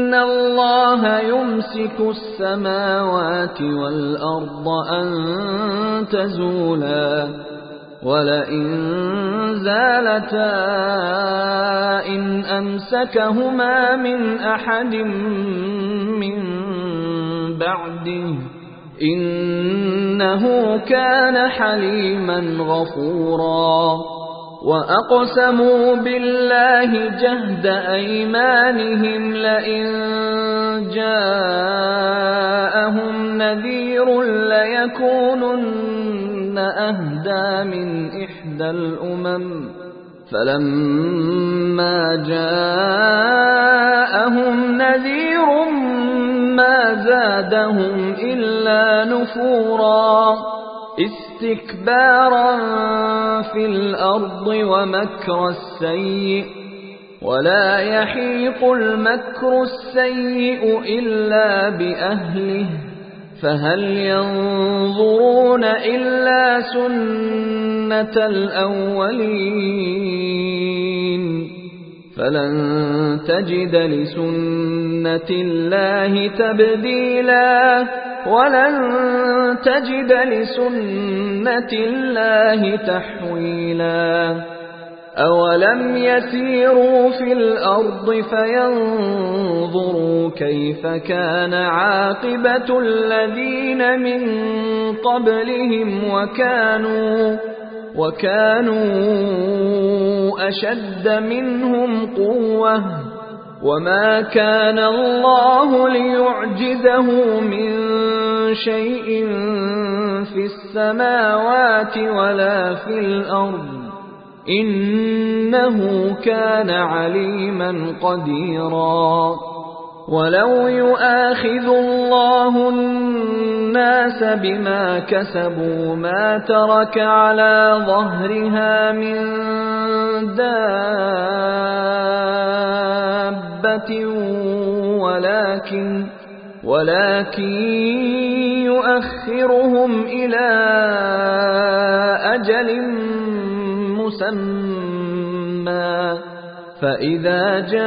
إِنَّ اللَّهَ يُمْسِكُ السَّمَاوَاتِ وَالْأَرْضَ أَن تَزُولَا وَلَئِن زَالَتَا إِنْ أَمْسَكَهُمَا مِنْ أَحَدٍ مِّن بَعْدِهِ إِنَّهُ كَانَ حَلِيمًا غَفُورًا وَأَقْسَمُوا بِاللَّهِ جَهْدَ أَيْمَانِهِمْ لَئِن جَاءَهُمْ نَذِيرٌ لَّيَكُونُنَّ أَهْدَىٰ مِنْ إِحْدَى الْأُمَمِ فَلَمَّا جَاءَهُمْ نَذِيرٌ مَّا زَادَهُمْ إِلَّا نُفُورًا اسْتِكْبَارًا فِي الْأَرْضِ وَمَكْرَ السَّيِّئِ وَلَا يَحِيقُ الْمَكْرُ السَّيِّئُ إِلَّا بِأَهْلِهِ فَهَلْ يَنظُرُونَ إِلَّا سُنَّةَ الْأَوَّلِينَ فَلَن تَجِدَ لِسُنَّةِ اللَّهِ تَبْدِيلًا وَلَن تَجِدَ لِسُنَّةِ اللَّهِ تَحْوِيلًا أَوَلَمْ يَسِيرُوا فِي الْأَرْضِ فَيَنظُرُوا كَيْفَ كَانَ عَاقِبَةُ الَّذِينَ مِن قَبْلِهِمْ وَكَانُوا أَشَدَّ مِنْهُمْ قُوَّةً وَمَا كَانَ اللَّهُ لِيُعْجِزَهُ مِن شَيْءٍ فِي السَّمَاوَاتِ وَلَا فِي الْأَرْضِ إِنَّهُ كَانَ عَلِيمًا قَدِيرًا وَلَوْ يُؤَاخِذُ اللَّهُ النَّاسَ بِمَا كَسَبُوا مَا تَرَكَ عَلَى ظَهْرِهَا مِن دَابَّةٍ وَلَكِن يُؤَخِّرُهُمْ إِلَى أَجَلٍ مُّسَمًّى فَإِذَا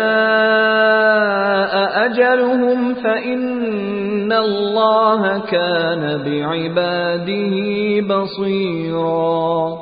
جَاءَ أَجَلُهُمْ فَإِنَّ اللَّهَ كَانَ بِعِبَادِهِ بَصِيرًا